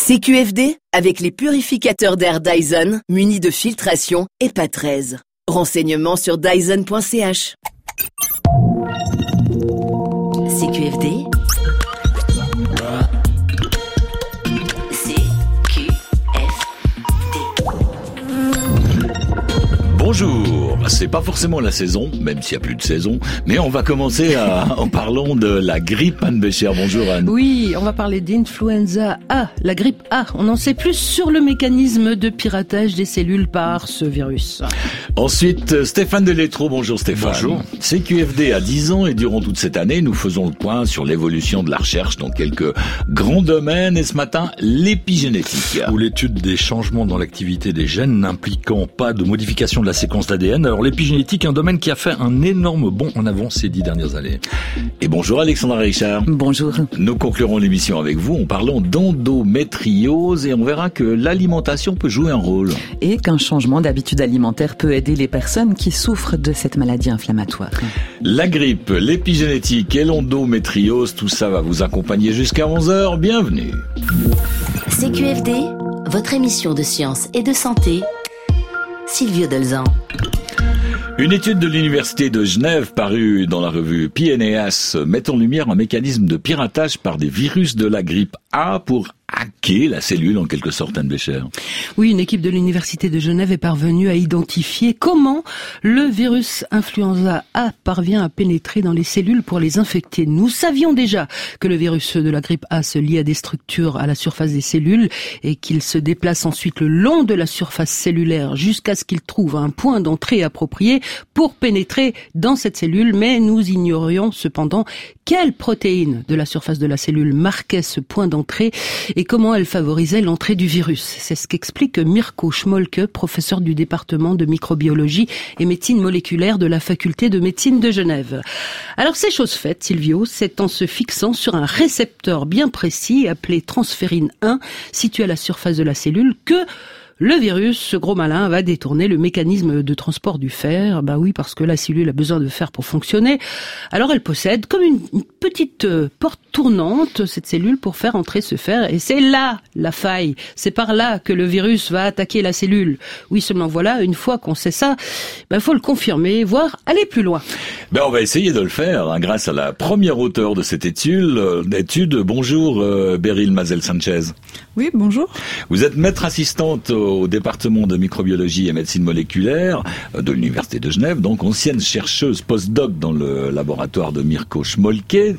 CQFD, avec les purificateurs d'air Dyson, munis de filtration HEPA 13. Renseignements sur dyson.ch. CQFD. Bonjour, c'est pas forcément la saison, même s'il n'y a plus de saison, mais on va commencer en parlant de la grippe. Anne Bécher, bonjour Anne. Oui, on va parler d'influenza A, la grippe A. On en sait plus sur le mécanisme de piratage des cellules par ce virus. Ensuite, Stéphane Deletreau, bonjour Stéphane. Bonjour. CQFD a 10 ans et durant toute cette année, nous faisons le point sur l'évolution de la recherche dans quelques grands domaines et ce matin, l'épigénétique. Ou l'étude des changements dans l'activité des gènes n'impliquant pas de modification de la séquence d'ADN. Alors l'épigénétique, un domaine qui a fait un énorme bond en avant ces 10 dernières années. Et bonjour Alexandra Richard. Bonjour. Nous conclurons l'émission avec vous en parlant d'endométriose et on verra que l'alimentation peut jouer un rôle. Et qu'un changement d'habitude alimentaire peut aider les personnes qui souffrent de cette maladie inflammatoire. La grippe, l'épigénétique et l'endométriose, tout ça va vous accompagner jusqu'à 11h. Bienvenue. CQFD, votre émission de sciences et de santé. Silvio Delzan. Une étude de l'Université de Genève parue dans la revue PNAS met en lumière un mécanisme de piratage par des virus de la grippe A pour hacker la cellule en quelque sorte, Anne Bécher. Oui, une équipe de l'Université de Genève est parvenue à identifier comment le virus influenza A parvient à pénétrer dans les cellules pour les infecter. Nous savions déjà que le virus de la grippe A se lie à des structures à la surface des cellules et qu'il se déplace ensuite le long de la surface cellulaire jusqu'à ce qu'il trouve un point d'entrée approprié pour pénétrer dans cette cellule, mais nous ignorions cependant quelle protéine de la surface de la cellule marquait ce point d'entrée et comment elle favorisait l'entrée du virus. C'est ce qu'explique Mirko Schmolke, professeur du département de microbiologie et médecine moléculaire de la faculté de médecine de Genève. Alors c'est chose faite, Silvio, c'est en se fixant sur un récepteur bien précis appelé transférine 1, situé à la surface de la cellule, que le virus, ce gros malin, va détourner le mécanisme de transport du fer. Bah oui, parce que la cellule a besoin de fer pour fonctionner. Alors elle possède comme une petite porte tournante, cette cellule, pour faire entrer ce fer. Et c'est là la faille. C'est par là que le virus va attaquer la cellule. Oui, seulement voilà, une fois qu'on sait ça, faut le confirmer, voire aller plus loin. On va essayer de le faire grâce à la première auteure de cette étude. Bonjour Beryl Mazel-Sanchez. Oui, bonjour. Vous êtes maître assistante au département de microbiologie et médecine moléculaire de l'Université de Genève, donc ancienne chercheuse post-doc dans le laboratoire de Mirko Schmolke.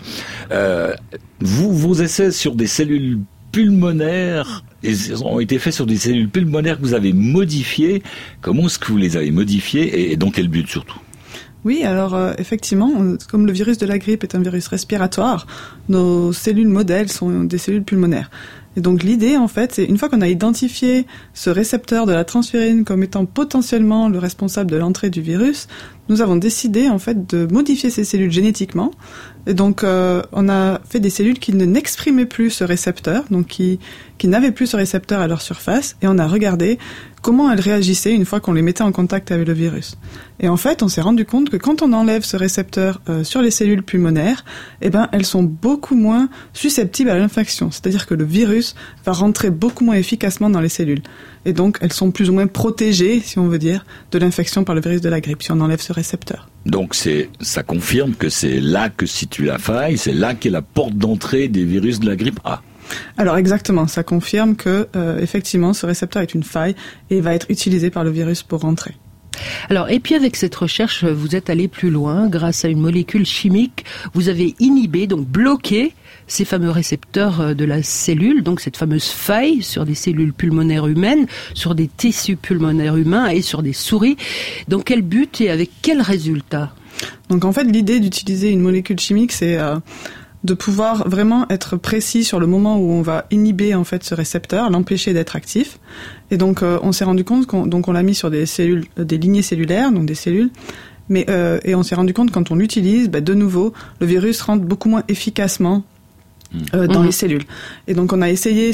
Vos essais sur des cellules pulmonaires ont été faits sur des cellules pulmonaires que vous avez modifiées. Comment est-ce que vous les avez modifiées et dans quel but surtout ? Oui, alors effectivement, comme le virus de la grippe est un virus respiratoire, nos cellules modèles sont des cellules pulmonaires. Et donc l'idée, en fait, c'est une fois qu'on a identifié ce récepteur de la transférine comme étant potentiellement le responsable de l'entrée du virus, nous avons décidé, en fait, de modifier ces cellules génétiquement. Et donc, on a fait des cellules qui n'exprimaient plus ce récepteur, donc qui n'avaient plus ce récepteur à leur surface, et on a regardé comment elles réagissaient une fois qu'on les mettait en contact avec le virus. Et en fait, on s'est rendu compte que quand on enlève ce récepteur sur les cellules pulmonaires, elles sont beaucoup moins susceptibles à l'infection. C'est-à-dire que le virus va rentrer beaucoup moins efficacement dans les cellules. Et donc, elles sont plus ou moins protégées, si on veut dire, de l'infection par le virus de la grippe, si on enlève ce récepteur. Donc, ça confirme que c'est là que se situe la faille, c'est là qu'est la porte d'entrée des virus de la grippe A. Alors exactement, ça confirme que effectivement ce récepteur est une faille et va être utilisé par le virus pour rentrer. Alors, et puis avec cette recherche, vous êtes allé plus loin. Grâce à une molécule chimique, vous avez inhibé, donc bloqué ces fameux récepteurs de la cellule, donc cette fameuse faille sur des cellules pulmonaires humaines, sur des tissus pulmonaires humains et sur des souris. Dans quel but et avec quel résultat ? Donc en fait, l'idée d'utiliser une molécule chimique, c'est de pouvoir vraiment être précis sur le moment où on va inhiber en fait ce récepteur, l'empêcher d'être actif. Et donc on s'est rendu compte qu'on l'a mis sur des cellules, des lignées cellulaires, donc des cellules. Et on s'est rendu compte quand on l'utilise, de nouveau, le virus rentre beaucoup moins efficacement dans les cellules. Et donc on a essayé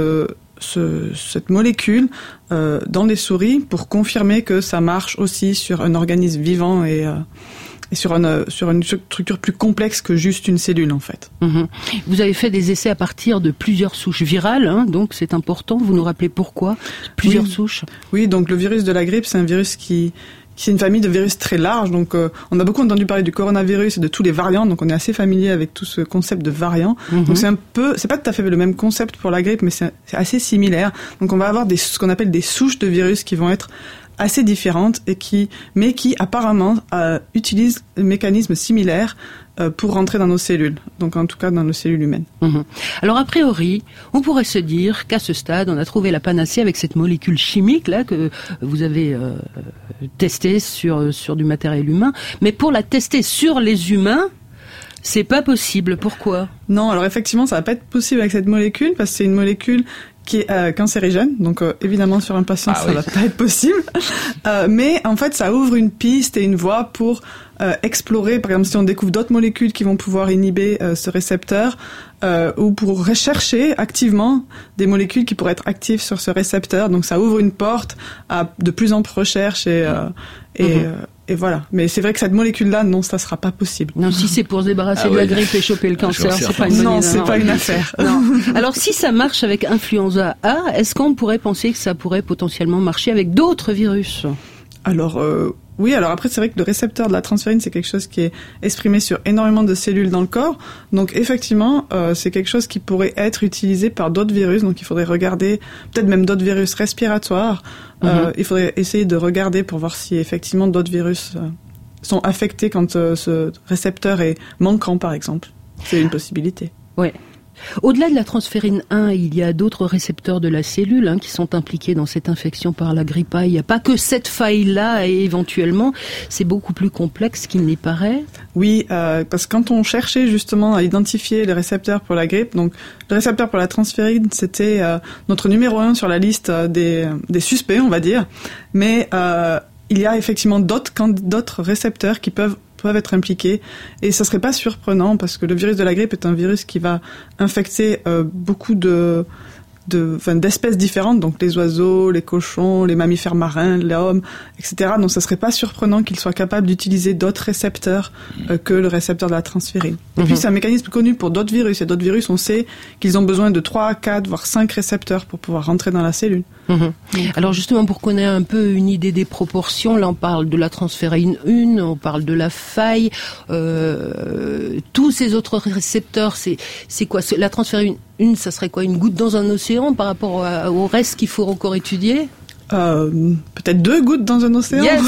cette molécule dans les souris pour confirmer que ça marche aussi sur un organisme vivant et sur une structure plus complexe que juste une cellule en fait. Vous avez fait des essais à partir de plusieurs souches virales, hein, donc c'est important. Vous nous rappelez pourquoi plusieurs souches? Oui, donc le virus de la grippe, c'est un virus c'est une famille de virus très large, donc on a beaucoup entendu parler du coronavirus et de tous les variants, donc on est assez familier avec tout ce concept de variant. Donc c'est pas tout à fait le même concept pour la grippe, mais c'est assez similaire. Donc on va avoir ce qu'on appelle des souches de virus qui vont être assez différentes mais qui apparemment utilisent un mécanisme similaire pour rentrer dans nos cellules, donc en tout cas dans nos cellules humaines. Alors a priori, on pourrait se dire qu'à ce stade, on a trouvé la panacée avec cette molécule chimique là que vous avez testée sur du matériel humain, mais pour la tester sur les humains, c'est pas possible. Pourquoi? Non, alors effectivement, ça va pas être possible avec cette molécule parce que c'est une molécule qui est cancérigène, donc évidemment sur un patient ça va pas être possible, mais en fait ça ouvre une piste et une voie pour explorer, par exemple si on découvre d'autres molécules qui vont pouvoir inhiber ce récepteur, ou pour rechercher activement des molécules qui pourraient être actives sur ce récepteur, donc ça ouvre une porte à de plus en plus recherche et voilà. Mais c'est vrai que cette molécule-là, non, ça sera pas possible. Non, si c'est pour se débarrasser de la grippe et choper le cancer, c'est pas une bonne idée. Non, c'est pas une affaire. Non. Alors, si ça marche avec influenza A, est-ce qu'on pourrait penser que ça pourrait potentiellement marcher avec d'autres virus? Alors, oui, alors après, c'est vrai que le récepteur de la transférine, c'est quelque chose qui est exprimé sur énormément de cellules dans le corps. Donc, effectivement, c'est quelque chose qui pourrait être utilisé par d'autres virus. Donc, il faudrait regarder, peut-être même d'autres virus respiratoires. Il faudrait essayer de regarder pour voir si, effectivement, d'autres virus sont affectés quand ce récepteur est manquant, par exemple. C'est une possibilité. Ouais. Au-delà de la transférine 1, il y a d'autres récepteurs de la cellule qui sont impliqués dans cette infection par la grippe A. Il n'y a pas que cette faille-là et éventuellement, c'est beaucoup plus complexe qu'il n'y paraît. Oui, parce que quand on cherchait justement à identifier les récepteurs pour la grippe, donc le récepteur pour la transférine, c'était notre numéro 1 sur la liste des suspects, on va dire. Mais il y a effectivement d'autres récepteurs qui peuvent être impliqués, et ça serait pas surprenant parce que le virus de la grippe est un virus qui va infecter beaucoup d'espèces différentes, donc les oiseaux, les cochons, les mammifères marins, l'homme, etc. Donc ça serait pas surprenant qu'il soit capable d'utiliser d'autres récepteurs que le récepteur de la transférine. Et puis c'est un mécanisme connu pour d'autres virus. Il y a d'autres virus, on sait qu'ils ont besoin de 3, 4, voire 5 récepteurs pour pouvoir rentrer dans la cellule. Alors justement, pour qu'on ait un peu une idée des proportions, là on parle de la transférine 1, on parle de la faille, tous ces autres récepteurs, c'est quoi? La transférine 1, ça serait quoi? Une goutte dans un océan par rapport au reste qu'il faut encore étudier? Peut-être 2 gouttes dans un océan. Yes.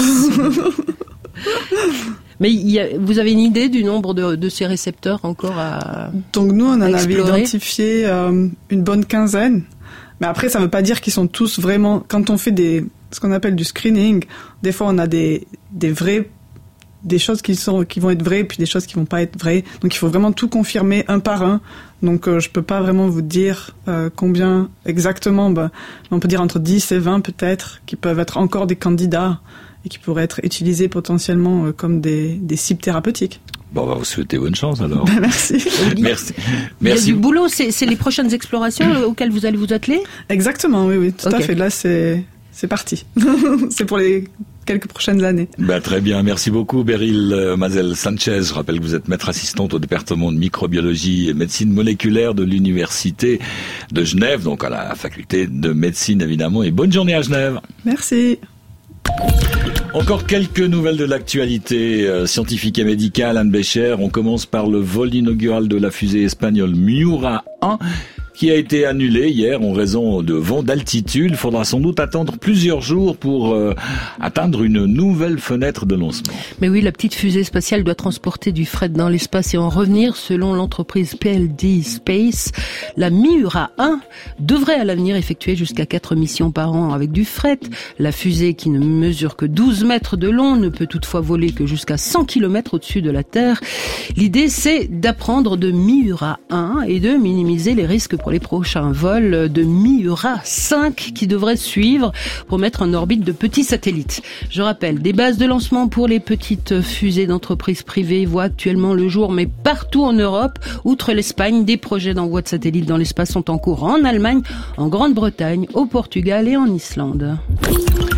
Mais vous avez une idée du nombre de ces récepteurs encore à Donc nous, on en avait explorer? identifié une bonne quinzaine. Mais après, ça ne veut pas dire qu'ils sont tous vraiment... Quand on fait ce qu'on appelle du screening, des fois on a des choses qui vont être vraies, puis des choses qui vont pas être vraies. Donc il faut vraiment tout confirmer un par un. Donc je peux pas vraiment vous dire combien exactement. On peut dire entre 10 et 20 peut-être, qui peuvent être encore des candidats et qui pourraient être utilisés potentiellement comme des cibles thérapeutiques. Bon, on va vous souhaiter bonne chance alors. Merci. Merci. Il y a du boulot, c'est les prochaines explorations auxquelles vous allez vous atteler? Exactement, oui, tout à fait. Là, c'est parti. C'est pour les quelques prochaines années. Très bien, merci beaucoup Beryl Mazel-Sanchez. Je rappelle que vous êtes maître assistante au département de microbiologie et médecine moléculaire de l'Université de Genève, donc à la faculté de médecine évidemment, et bonne journée à Genève. Merci. Encore quelques nouvelles de l'actualité scientifique et médicale. Anne Bécher, on commence par le vol inaugural de la fusée espagnole Miura 1 qui a été annulé hier en raison de vents d'altitude. Il faudra sans doute attendre plusieurs jours pour atteindre une nouvelle fenêtre de lancement. Mais oui, la petite fusée spatiale doit transporter du fret dans l'espace et en revenir. Selon l'entreprise PLD Space, la Miura 1 devrait à l'avenir effectuer jusqu'à 4 missions par an avec du fret. La fusée, qui ne mesure que 12 mètres de long, ne peut toutefois voler que jusqu'à 100 km au-dessus de la Terre. L'idée, c'est d'apprendre de Miura 1 et de minimiser les risques pour les prochains vols de Miura 5 qui devraient suivre pour mettre en orbite de petits satellites. Je rappelle, des bases de lancement pour les petites fusées d'entreprises privées voient actuellement le jour, mais partout en Europe, outre l'Espagne, des projets d'envoi de satellites dans l'espace sont en cours en Allemagne, en Grande-Bretagne, au Portugal et en Islande.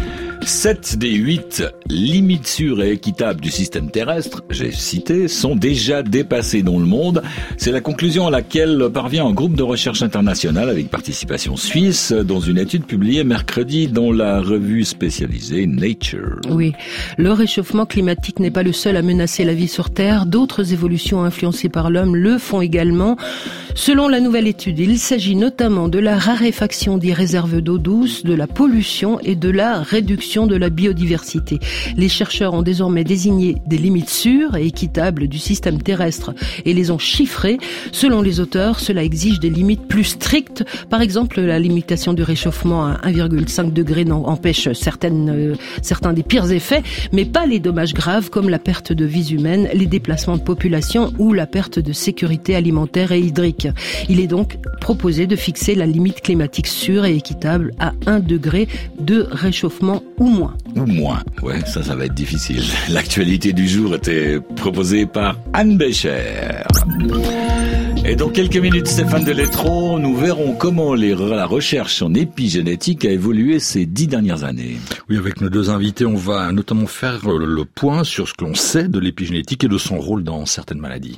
7 des 8 limites sûres et équitables du système terrestre, j'ai cité, sont déjà dépassées dans le monde. C'est la conclusion à laquelle parvient un groupe de recherche international avec participation suisse dans une étude publiée mercredi dans la revue spécialisée Nature. Oui, le réchauffement climatique n'est pas le seul à menacer la vie sur Terre. D'autres évolutions influencées par l'homme le font également. Selon la nouvelle étude, il s'agit notamment de la raréfaction des réserves d'eau douce, de la pollution et de la réduction de la biodiversité. Les chercheurs ont désormais désigné des limites sûres et équitables du système terrestre et les ont chiffrées. Selon les auteurs, cela exige des limites plus strictes. Par exemple, la limitation du réchauffement à 1,5 degré empêche certains des pires effets, mais pas les dommages graves comme la perte de vies humaines, les déplacements de population ou la perte de sécurité alimentaire et hydrique. Il est donc proposé de fixer la limite climatique sûre et équitable à 1 degré de réchauffement ou moins. Ou moins, ouais, ça va être difficile. L'actualité du jour était proposée par Anne Bécher. Et dans quelques minutes, Stéphane Delettraux, nous verrons comment la recherche en épigénétique a évolué ces 10 dernières années. Oui, avec nos deux invités, on va notamment faire le point sur ce que l'on sait de l'épigénétique et de son rôle dans certaines maladies.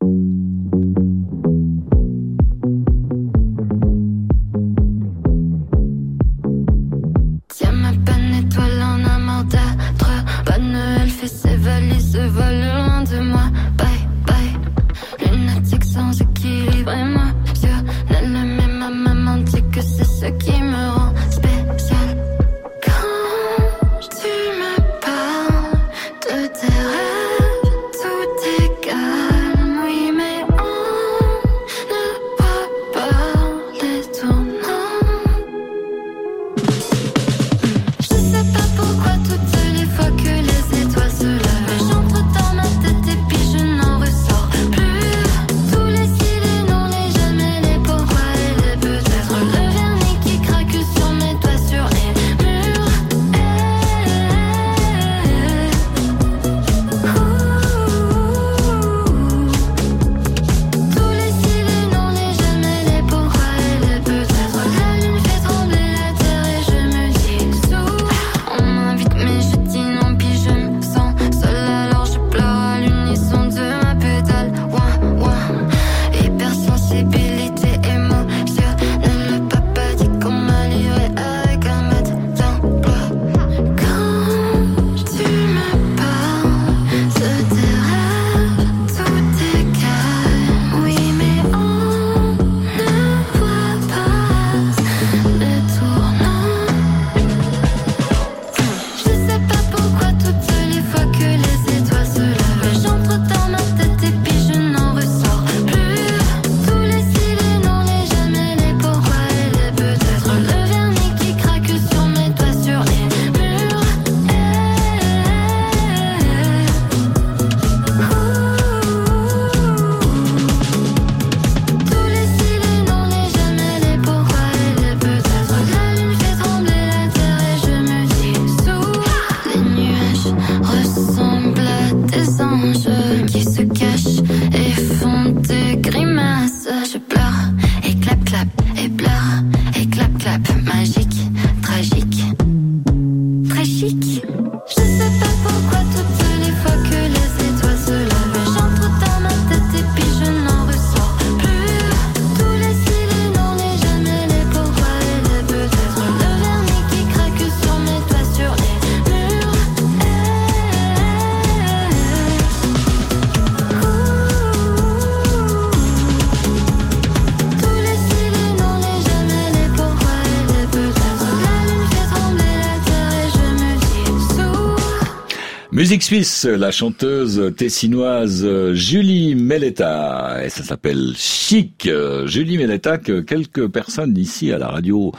Musique suisse, la chanteuse tessinoise Julie Melletta, et ça s'appelle Chic. Julie Melletta que quelques personnes ici à la radio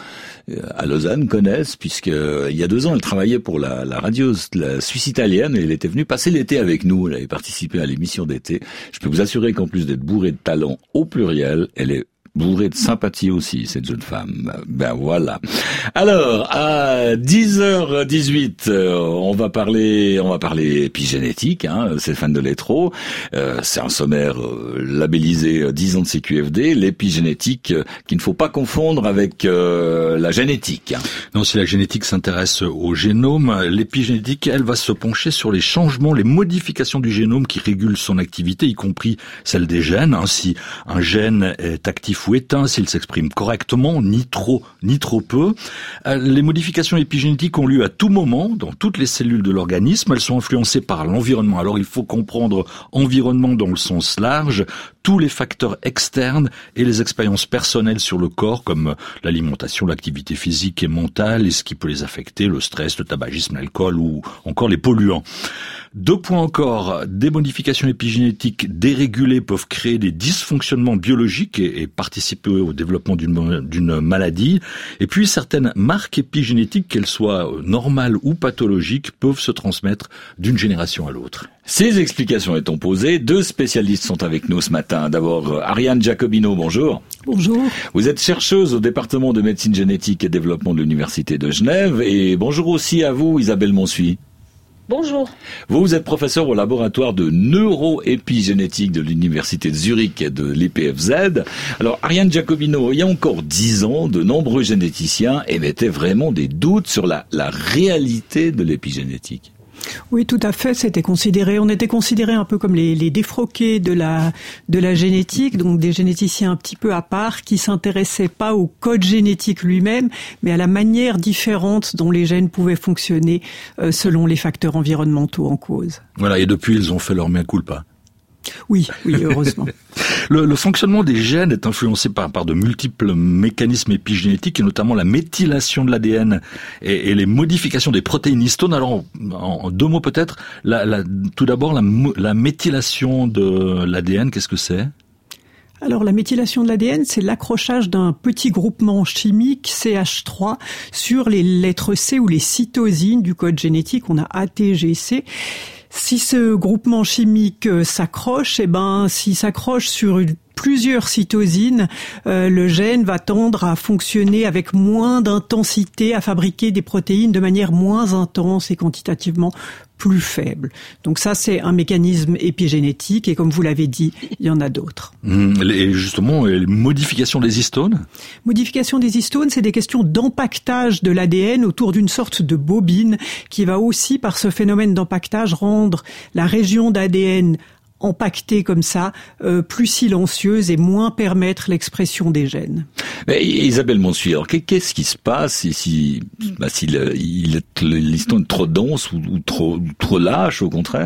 à Lausanne connaissent, puisque il y a 2 ans elle travaillait pour la radio la Suisse italienne et elle était venue passer l'été avec nous. Elle avait participé à l'émission d'été. Je peux vous assurer qu'en plus d'être bourrée de talent au pluriel, elle est bourrée de sympathie aussi, cette jeune femme. Ben voilà. Alors, à 10h18, on va parler épigénétique, Stéphane Deletreau. C'est un sommaire labellisé 10 ans de CQFD, l'épigénétique qu'il ne faut pas confondre avec la génétique. Non, si la génétique s'intéresse au génome, l'épigénétique, elle va se pencher sur les changements, les modifications du génome qui régulent son activité, y compris celle des gènes. Si un gène est actif ou éteint, s'il s'exprime correctement, ni trop peu. Les modifications épigénétiques ont lieu à tout moment, dans toutes les cellules de l'organisme. Elles sont influencées par l'environnement. Alors il faut comprendre environnement dans le sens large, tous les facteurs externes et les expériences personnelles sur le corps, comme l'alimentation, l'activité physique et mentale, et ce qui peut les affecter, le stress, le tabagisme, l'alcool ou encore les polluants. 2 points encore, des modifications épigénétiques dérégulées peuvent créer des dysfonctionnements biologiques et participer au développement d'une maladie. Et puis certaines marques épigénétiques, qu'elles soient normales ou pathologiques, peuvent se transmettre d'une génération à l'autre. Ces explications étant posées, 2 spécialistes sont avec nous ce matin. D'abord, Ariane Giacobino, bonjour. Bonjour. Vous êtes chercheuse au département de médecine génétique et développement de l'Université de Genève. Et bonjour aussi à vous, Isabelle Monsuy. Bonjour. Vous êtes professeur au laboratoire de neuroépigénétique de l'Université de Zurich et de l'EPFZ. Alors, Ariane Giacobino, il y a encore 10 ans, de nombreux généticiens émettaient vraiment des doutes sur la réalité de l'épigénétique. Oui, tout à fait. On était considérés un peu comme les défroqués de la génétique, donc des généticiens un petit peu à part, qui s'intéressaient pas au code génétique lui-même, mais à la manière différente dont les gènes pouvaient fonctionner selon les facteurs environnementaux en cause. Voilà, et depuis, ils ont fait leur mea culpa. Oui, heureusement. Le fonctionnement des gènes est influencé par de multiples mécanismes épigénétiques, et notamment la méthylation de l'ADN et les modifications des protéines histones. Alors, en 2 mots peut-être, tout d'abord, la méthylation de l'ADN, qu'est-ce que c'est ? Alors, la méthylation de l'ADN, c'est l'accrochage d'un petit groupement chimique, CH3, sur les lettres C ou les cytosines du code génétique. On a ATGC. Si ce groupement chimique s'accroche, s'il s'accroche sur plusieurs cytosines, le gène va tendre à fonctionner avec moins d'intensité, à fabriquer des protéines de manière moins intense et quantitativement plus faible. Donc ça, c'est un mécanisme épigénétique, et comme vous l'avez dit, il y en a d'autres. Et justement, les modifications des histones ? Modification des histones, c'est des questions d'empaquetage de l'ADN autour d'une sorte de bobine qui va aussi, par ce phénomène d'empaquetage, rendre la région d'ADN empaquetée comme ça, plus silencieuse, et moins permettre l'expression des gènes. Mais Isabelle Monsuy, alors qu'est-ce qui se passe si l'histone est trop dense ou trop lâche, au contraire ?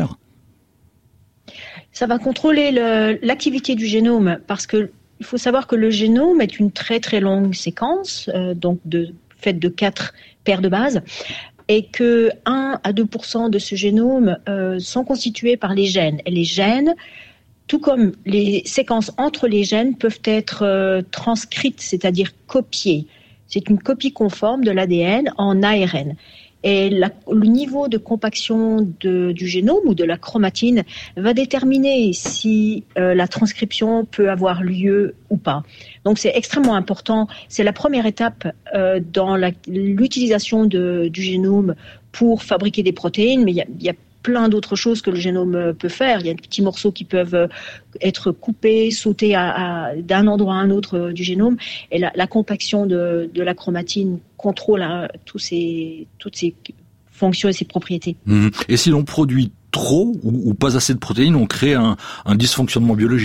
Ça va contrôler l'activité du génome, parce que il faut savoir que le génome est une très très longue séquence, donc faite de 4 paires de bases, et que 1 à 2% de ce génome sont constitués par les gènes. Et les gènes, tout comme les séquences entre les gènes, peuvent être transcrites, c'est-à-dire copiées. C'est une copie conforme de l'ADN en ARN. Et le niveau de compaction du génome ou de la chromatine va déterminer si la transcription peut avoir lieu ou pas. Donc c'est extrêmement important. C'est la première étape dans l'utilisation du génome pour fabriquer des protéines, mais il y a plein d'autres choses que le génome peut faire. Il y a des petits morceaux qui peuvent être coupés, sautés d'un endroit à un autre du génome. Et la compaction de la chromatine contrôle toutes ces fonctions et ces propriétés. Et si l'on produit trop ou pas assez de protéines, on crée un dysfonctionnement biologique ?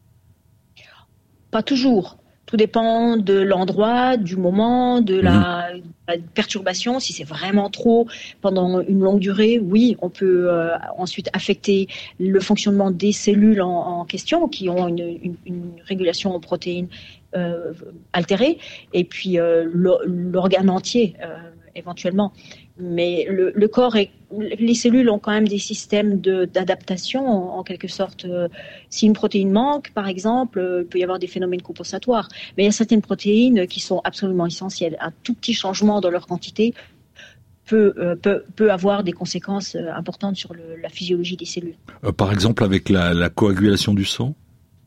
Pas toujours. Tout dépend de l'endroit, du moment, de la perturbation. Si c'est vraiment trop pendant une longue durée, oui, on peut ensuite affecter le fonctionnement des cellules en question, qui ont une régulation en protéines altérée, et puis l'organe entier éventuellement. Mais le corps les cellules ont quand même des systèmes d'adaptation en quelque sorte. Si une protéine manque, par exemple, il peut y avoir des phénomènes compensatoires. Mais il y a certaines protéines qui sont absolument essentielles. Un tout petit changement dans leur quantité peut avoir des conséquences importantes sur la physiologie des cellules. Par exemple, avec la coagulation du sang ?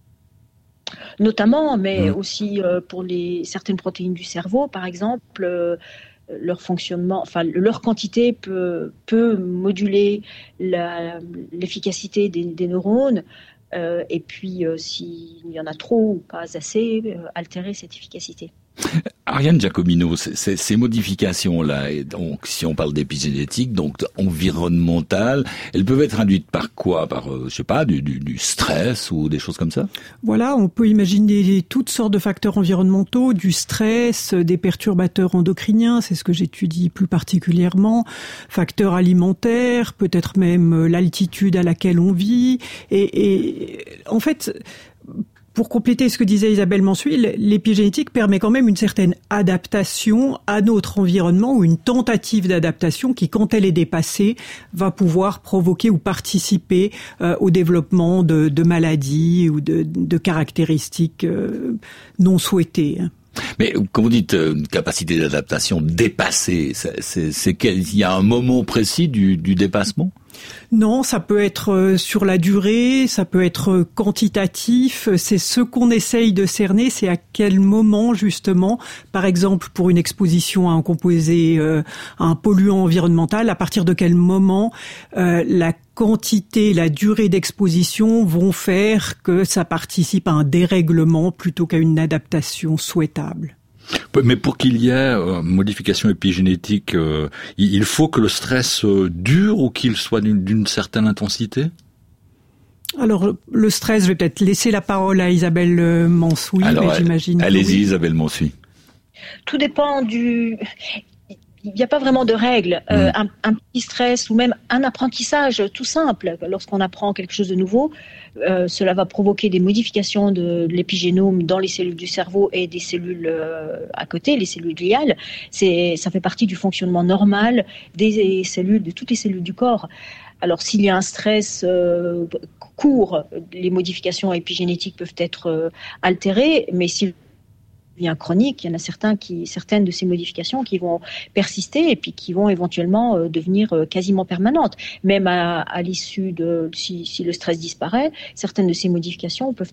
Notamment, mais aussi pour certaines protéines du cerveau, par exemple, leur fonctionnement, enfin leur quantité peut moduler l'efficacité des neurones. Et puis, s'il y en a trop ou pas assez, altérer cette efficacité. Ariane Giacomino, ces modifications-là, et donc si on parle d'épigénétique, donc environnementale, elles peuvent être induites par quoi? Par, je sais pas, du stress ou des choses comme ça? Voilà, on peut imaginer toutes sortes de facteurs environnementaux, du stress, des perturbateurs endocriniens, c'est ce que j'étudie plus particulièrement, facteurs alimentaires, peut-être même l'altitude à laquelle on vit, et en fait, pour compléter ce que disait Isabelle Mansuy, l'épigénétique permet quand même une certaine adaptation à notre environnement ou une tentative d'adaptation qui, quand elle est dépassée, va pouvoir provoquer ou participer au développement de maladies ou de caractéristiques non souhaitées. Mais quand vous dites une capacité d'adaptation dépassée, c'est qu'il y a un moment précis du dépassement? Non, ça peut être sur la durée, ça peut être quantitatif. C'est ce qu'on essaye de cerner, c'est à quel moment justement, par exemple pour une exposition à un composé, à un polluant environnemental, à partir de quel moment la quantité, la durée d'exposition vont faire que ça participe à un dérèglement plutôt qu'à une adaptation souhaitable. Mais pour qu'il y ait modification épigénétique, il faut que le stress dure ou qu'il soit d'une certaine intensité? Alors, le stress, je vais peut-être laisser la parole à Isabelle Mansuy, mais j'imagine... Allez-y, Isabelle Mansuy. Tout dépend Il n'y a pas vraiment de règles. Un petit stress ou même un apprentissage tout simple. Lorsqu'on apprend quelque chose de nouveau, cela va provoquer des modifications de l'épigénome dans les cellules du cerveau et des cellules à côté, les cellules gliales. Ça fait partie du fonctionnement normal des cellules, de toutes les cellules du corps. Alors, s'il y a un stress court, les modifications épigénétiques peuvent être altérées, mais s'il bien chronique, il y en a certaines de ces modifications qui vont persister et puis qui vont éventuellement devenir quasiment permanentes. Même à l'issue si le stress disparaît, certaines de ces modifications peuvent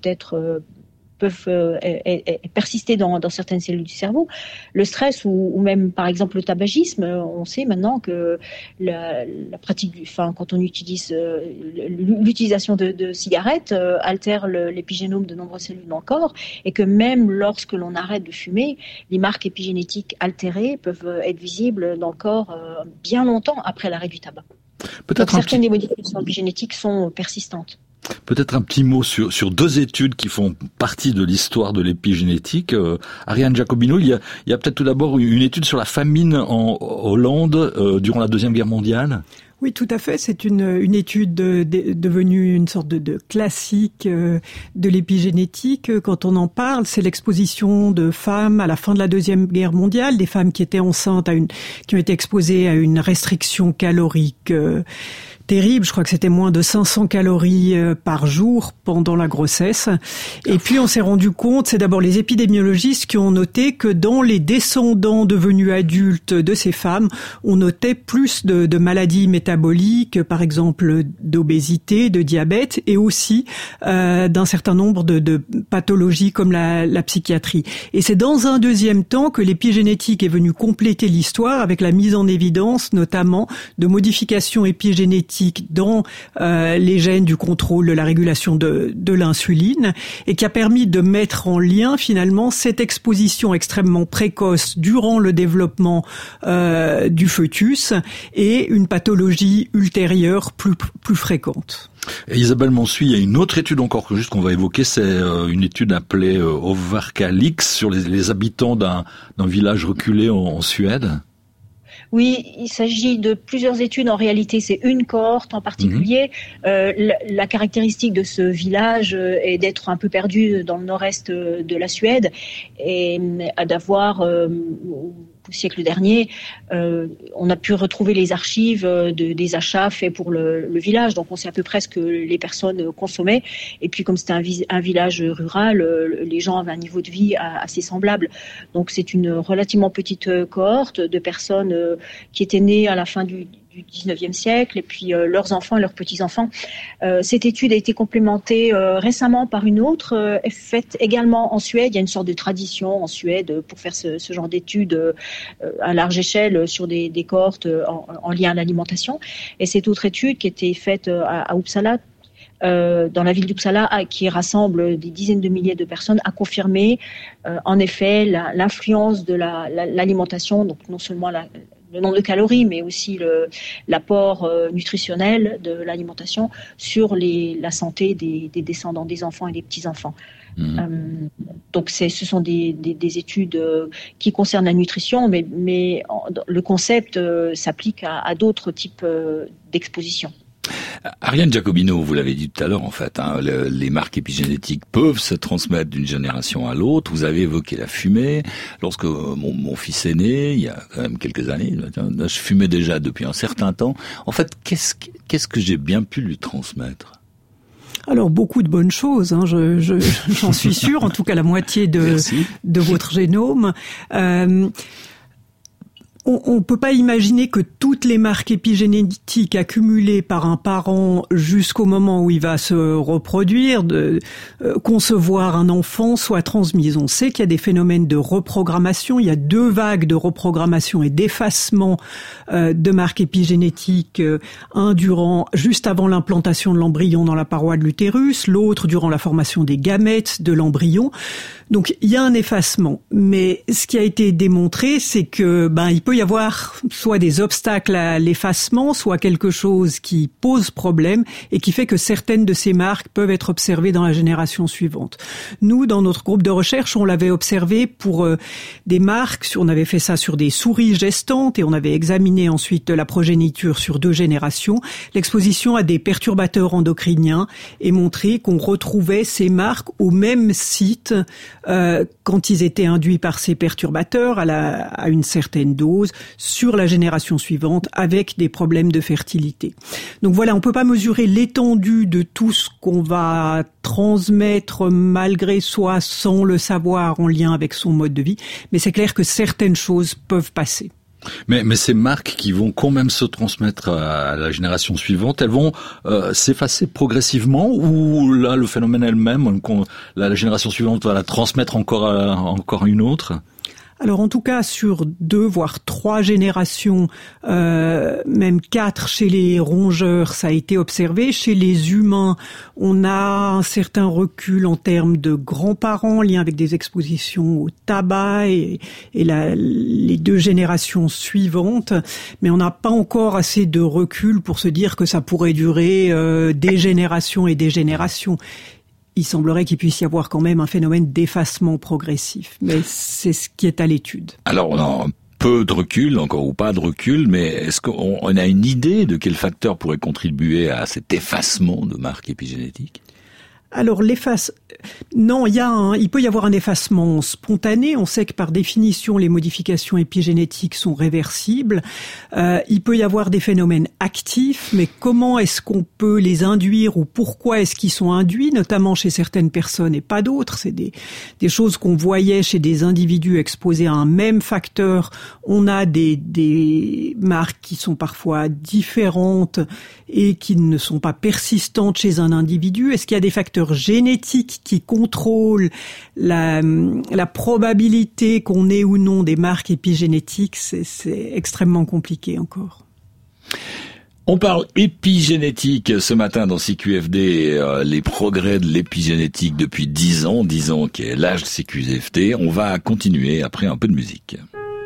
persister dans certaines cellules du cerveau. Le stress ou même par exemple le tabagisme, on sait maintenant que la pratique quand on utilise l'utilisation de cigarettes altère l'épigénome de nombreuses cellules dans le corps et que même lorsque l'on arrête de fumer, les marques épigénétiques altérées peuvent être visibles dans le corps bien longtemps après l'arrêt du tabac. Donc certaines des modifications épigénétiques sont persistantes. Peut-être un petit mot sur deux études qui font partie de l'histoire de l'épigénétique. Ariane Giacomino, il y a peut-être tout d'abord une étude sur la famine en Hollande durant la Deuxième Guerre mondiale. Oui, tout à fait. C'est une étude devenue une sorte de classique de l'épigénétique. Quand on en parle, c'est l'exposition de femmes à la fin de la Deuxième Guerre mondiale, des femmes qui étaient enceintes qui ont été exposées à une restriction calorique terrible. Je crois que c'était moins de 500 calories par jour pendant la grossesse. Et puis on s'est rendu compte, c'est d'abord les épidémiologistes qui ont noté que dans les descendants devenus adultes de ces femmes, on notait plus de maladies métaboliques, par exemple d'obésité, de diabète, et aussi d'un certain nombre de pathologies comme la psychiatrie. Et c'est dans un deuxième temps que l'épigénétique est venue compléter l'histoire avec la mise en évidence notamment de modifications épigénétiques dans les gènes du contrôle de la régulation de l'insuline et qui a permis de mettre en lien finalement cette exposition extrêmement précoce durant le développement du fœtus et une pathologie ultérieure plus fréquente. Et Isabelle Mansuy, il y a une autre étude encore qu'on va évoquer, c'est une étude appelée Överkalix sur les habitants d'un village reculé en Suède. Oui, il s'agit de plusieurs études. En réalité, c'est une cohorte en particulier. La caractéristique de ce village est d'être un peu perdu dans le nord-est de la Suède et d'avoir... au siècle dernier, on a pu retrouver les archives des achats faits pour le village. Donc, on sait à peu près ce que les personnes consommaient. Et puis, comme c'était un village rural, les gens avaient un niveau de vie assez semblable. Donc, c'est une relativement petite cohorte de personnes qui étaient nées à la fin du 19e siècle, et puis leurs enfants et leurs petits-enfants. Cette étude a été complémentée récemment par une autre, faite également en Suède. Il y a une sorte de tradition en Suède pour faire ce genre d'études à large échelle sur des cohortes en lien à l'alimentation. Et cette autre étude qui a été faite à Uppsala, dans la ville d'Uppsala, qui rassemble des dizaines de milliers de personnes, a confirmé en effet l'influence de l'alimentation, donc non seulement le nombre de calories, mais aussi l'apport nutritionnel de l'alimentation sur la santé des descendants, des enfants et des petits-enfants. Donc ce sont des études qui concernent la nutrition, mais le concept s'applique à d'autres types d'expositions. Ariane Giacobino, vous l'avez dit tout à l'heure, en fait, les marques épigénétiques peuvent se transmettre d'une génération à l'autre. Vous avez évoqué la fumée. Lorsque mon fils est né, il y a quand même quelques années, je fumais déjà depuis un certain temps. En fait, qu'est-ce que j'ai bien pu lui transmettre ? Alors beaucoup de bonnes choses, j'en suis sûre, en tout cas la moitié de votre génome. On peut pas imaginer que toutes les marques épigénétiques accumulées par un parent jusqu'au moment où il va se reproduire, concevoir un enfant, soient transmises. On sait qu'il y a des phénomènes de reprogrammation. Il y a 2 vagues de reprogrammation et d'effacement de marques épigénétiques. Un juste avant l'implantation de l'embryon dans la paroi de l'utérus, l'autre durant la formation des gamètes de l'embryon. Donc il y a un effacement, mais ce qui a été démontré, c'est que il peut y avoir soit des obstacles à l'effacement, soit quelque chose qui pose problème et qui fait que certaines de ces marques peuvent être observées dans la génération suivante. Nous, dans notre groupe de recherche, on l'avait observé pour des marques, on avait fait ça sur des souris gestantes et on avait examiné ensuite la progéniture sur 2 générations. L'exposition à des perturbateurs endocriniens et montré qu'on retrouvait ces marques au même site quand ils étaient induits par ces perturbateurs à une certaine dose sur la génération suivante avec des problèmes de fertilité. Donc voilà, on peut pas mesurer l'étendue de tout ce qu'on va transmettre malgré soi sans le savoir en lien avec son mode de vie, mais c'est clair que certaines choses peuvent passer. Mais ces marques qui vont quand même se transmettre à la génération suivante, elles vont s'effacer progressivement, ou là le phénomène elle-même, la génération suivante va la transmettre encore à une autre ? Alors en tout cas sur 2 voire 3 générations, même 4 chez les rongeurs, ça a été observé. Chez les humains, on a un certain recul en termes de grands-parents, lien avec des expositions au tabac et les 2 générations suivantes, mais on n'a pas encore assez de recul pour se dire que ça pourrait durer des générations et des générations. Il semblerait qu'il puisse y avoir quand même un phénomène d'effacement progressif. Mais c'est ce qui est à l'étude. Alors, on a peu de recul, encore ou pas de recul, mais est-ce qu'on a une idée de quel facteur pourrait contribuer à cet effacement de marques épigénétiques ? Alors non, il peut y avoir un effacement spontané. On sait que par définition, les modifications épigénétiques sont réversibles. Il peut y avoir des phénomènes actifs, mais comment est-ce qu'on peut les induire ou pourquoi est-ce qu'ils sont induits, notamment chez certaines personnes et pas d'autres. C'est des choses qu'on voyait chez des individus exposés à un même facteur. On a des marques qui sont parfois différentes et qui ne sont pas persistantes chez un individu. Est-ce qu'il y a des facteurs génétiques qui contrôlent la probabilité qu'on ait ou non des marques épigénétiques? C'est extrêmement compliqué encore. On parle épigénétique ce matin dans CQFD, les progrès de l'épigénétique depuis 10 ans qui est l'âge de CQFD. On va continuer après un peu de musique.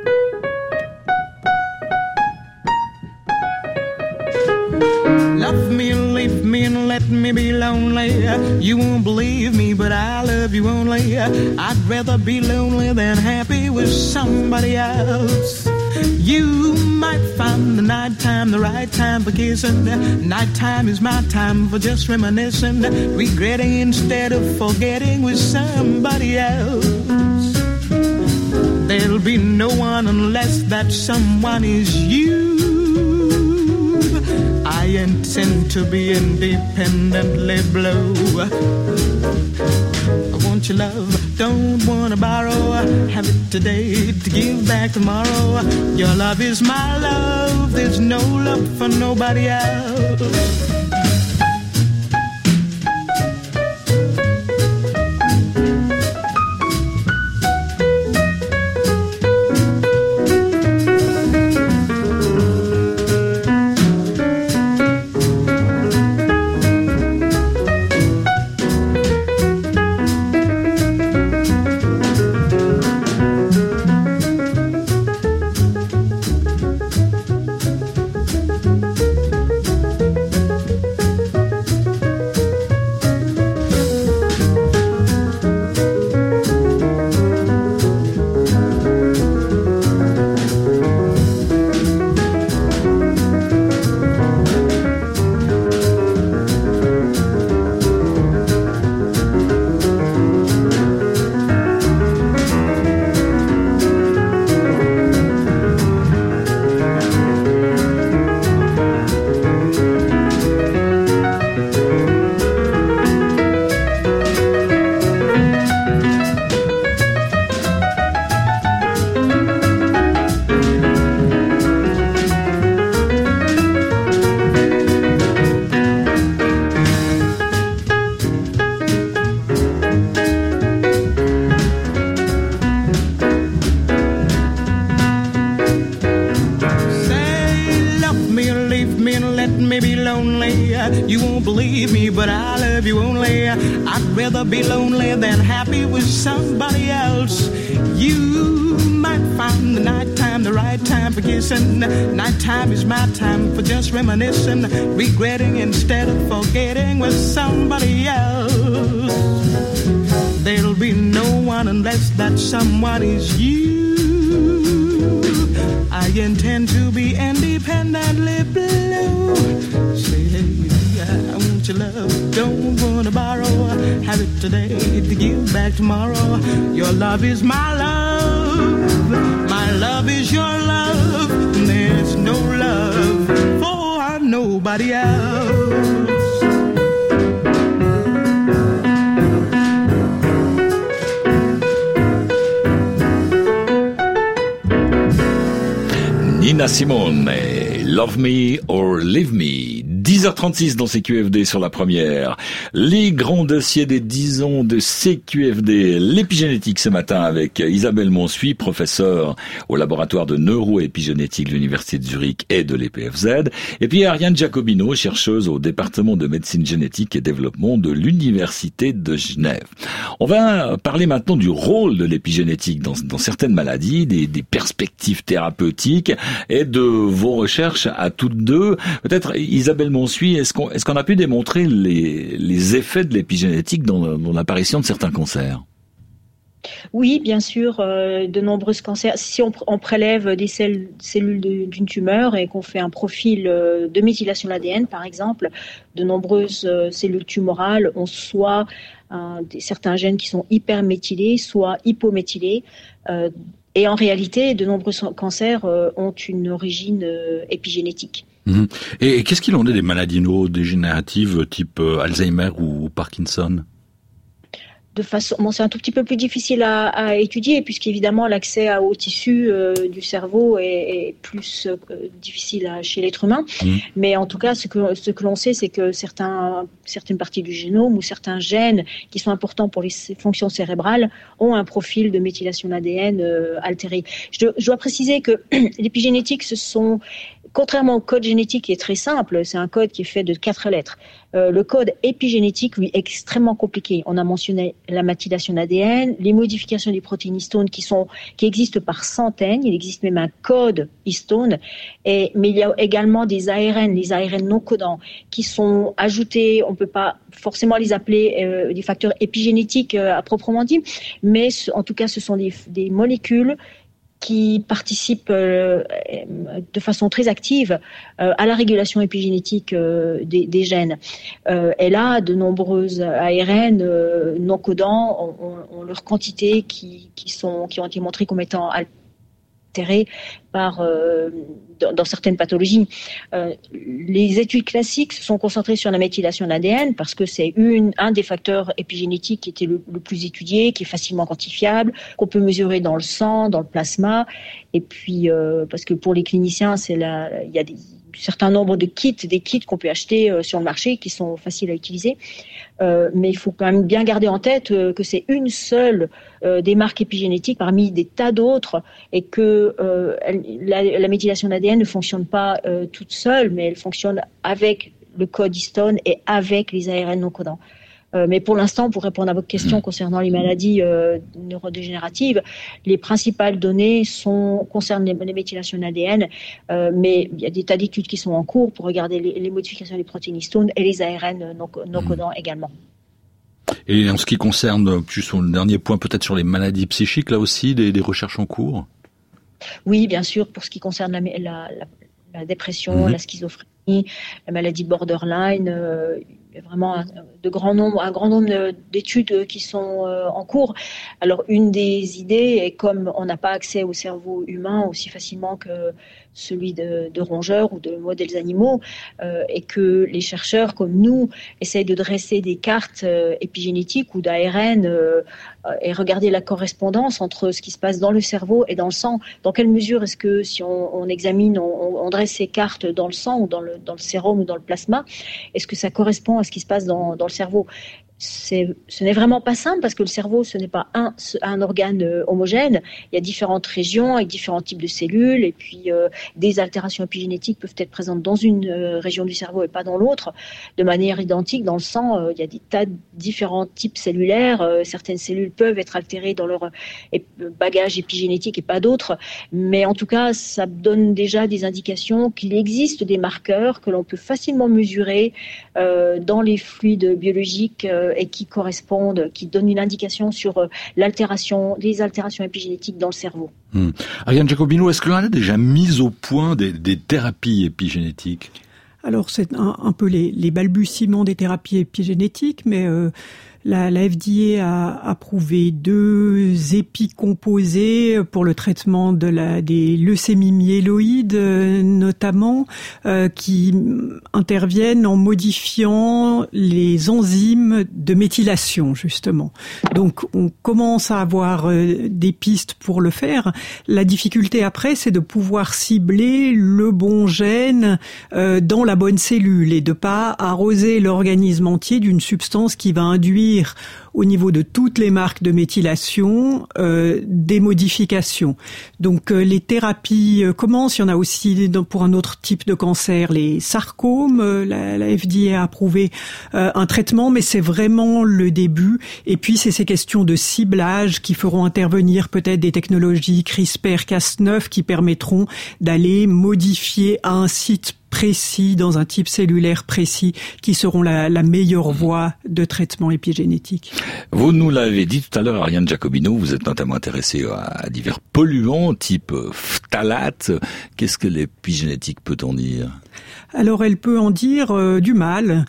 Love me, leave me, and let me be lonely. You won't believe me, but I love you only. I'd rather be lonely than happy with somebody else. You might find the nighttime the right time for kissing. Nighttime is my time for just reminiscing, regretting instead of forgetting with somebody else. There'll be no one unless that someone is you. I intend to be independently blue. I want your love, don't wanna borrow. Have it today to give back tomorrow. Your love is my love, there's no love for nobody else. You won't believe me, but I love you only. I'd rather be lonely than happy with somebody else. You might find the nighttime the right time for kissing. Nighttime is my time for just reminiscing, regretting instead of forgetting with somebody else. There'll be no one unless that someone is you. I intend to be independently blue. Say, hey, I want your love, don't wanna borrow. Have it today to give back tomorrow. Your love is my love is your love. There's no love for nobody else. Nina Simone, Love Me or Leave Me. 10h36 dans CQFD sur la première. Les grands dossiers des 10 ans de CQFD. L'épigénétique ce matin avec Isabelle Monsuy, professeure au laboratoire de neuroépigénétique de l'Université de Zurich et de l'EPFZ. Et puis Ariane Giacobino, chercheuse au département de médecine génétique et développement de l'Université de Genève. On va parler maintenant du rôle de l'épigénétique dans certaines maladies, des perspectives thérapeutiques et de vos recherches à toutes deux. Peut-être Isabelle Monsuy, est-ce qu'on a pu démontrer les effets de l'épigénétique dans l'apparition de certains cancers? Oui, bien sûr, de nombreux cancers. Si on prélève des cellules d'une tumeur et qu'on fait un profil de méthylation de l'ADN, par exemple, de nombreuses cellules tumorales ont soit certains gènes qui sont hyperméthylés, soit hypométhylés. Et en réalité, de nombreux cancers ont une origine épigénétique. Et qu'est-ce qu'il en est des maladies neurodégénératives type Alzheimer ou Parkinson? C'est un tout petit peu plus difficile à étudier puisqu'évidemment l'accès aux tissus du cerveau est plus difficile chez l'être humain. Mais en tout cas, ce que l'on sait, c'est que certaines parties du génome ou certains gènes qui sont importants pour les fonctions cérébrales ont un profil de méthylation d'ADN altéré. Je dois préciser que l'épigénétique, contrairement au code génétique qui est très simple, c'est un code qui est fait de 4 lettres. Le code épigénétique, lui, est extrêmement compliqué. On a mentionné la méthylation d'ADN, les modifications des protéines histones qui existent par centaines. Il existe même un code histone. Mais il y a également des ARN, les ARN non codants, qui sont ajoutés. On ne peut pas forcément les appeler des facteurs épigénétiques à proprement dit, mais en tout cas, ce sont des molécules qui participent de façon très active à la régulation épigénétique des gènes. Et là, de nombreuses ARN non codants ont leur quantité qui ont été montrées comme étant altérée par dans certaines pathologies. Les études classiques se sont concentrées sur la méthylation de l'ADN parce que c'est un des facteurs épigénétiques qui était le plus étudié, qui est facilement quantifiable, qu'on peut mesurer dans le sang, dans le plasma. Et puis parce que pour les cliniciens, il y a un certain nombre de des kits qu'on peut acheter sur le marché qui sont faciles à utiliser. Mais il faut quand même bien garder en tête que c'est une seule des marques épigénétiques parmi des tas d'autres et que la méthylation d'ADN ne fonctionne pas toute seule, mais elle fonctionne avec le code histone et avec les ARN non codants. Mais pour l'instant, pour répondre à votre question concernant les maladies neurodégénératives, les principales données concernent les méthylations d'ADN, mais il y a des tas d'études qui sont en cours pour regarder les modifications des protéines histone et les ARN non codants également. Et en ce qui concerne, plus sur le dernier point, peut-être sur les maladies psychiques, là aussi, des recherches en cours? Oui, bien sûr, pour ce qui concerne la dépression, la schizophrénie, la maladie borderline, il y a vraiment un grand nombre d'études qui sont en cours. Alors, une des idées est comme on n'a pas accès au cerveau humain aussi facilement que celui de rongeurs ou de modèles animaux, et que les chercheurs comme nous essayent de dresser des cartes épigénétiques ou d'ARN et regarder la correspondance entre ce qui se passe dans le cerveau et dans le sang. Dans quelle mesure est-ce que si on examine, on dresse ces cartes dans le sang ou dans le sérum ou dans le plasma, est-ce que ça correspond à ce qui se passe dans le cerveau? Ce n'est vraiment pas simple parce que le cerveau, ce n'est pas un organe homogène. Il y a différentes régions avec différents types de cellules et puis des altérations épigénétiques peuvent être présentes dans une région du cerveau et pas dans l'autre. De manière identique, dans le sang, il y a des tas de différents types cellulaires. Certaines cellules peuvent être altérées dans leur bagage épigénétique et pas d'autres. Mais en tout cas, ça donne déjà des indications qu'il existe des marqueurs que l'on peut facilement mesurer dans les fluides biologiques et qui correspondent, qui donnent une indication sur les altérations épigénétiques dans le cerveau. Ariane Giacobino, est-ce que l'on a déjà mis au point des thérapies épigénétiques? Alors c'est un peu les balbutiements des thérapies épigénétiques, mais la FDA a approuvé 2 épicomposés pour le traitement des leucémies myéloïdes notamment, qui interviennent en modifiant les enzymes de méthylation justement. Donc on commence à avoir des pistes pour le faire. La difficulté après, c'est de pouvoir cibler le bon gène dans la bonne cellule et de pas arroser l'organisme entier d'une substance qui va induire au niveau de toutes les marques de méthylation des modifications. Donc les thérapies commencent. Il y en a aussi pour un autre type de cancer, les sarcomes. La FDA a approuvé un traitement, mais c'est vraiment le début. Et puis c'est ces questions de ciblage qui feront intervenir peut-être des technologies CRISPR-Cas9 qui permettront d'aller modifier à un site précis, dans un type cellulaire précis, qui seront la meilleure voie de traitement épigénétique. Vous nous l'avez dit tout à l'heure, Ariane Giacobino, vous êtes notamment intéressée à divers polluants, type phtalate. Qu'est-ce que l'épigénétique peut-en dire ? Alors elle peut en dire du mal.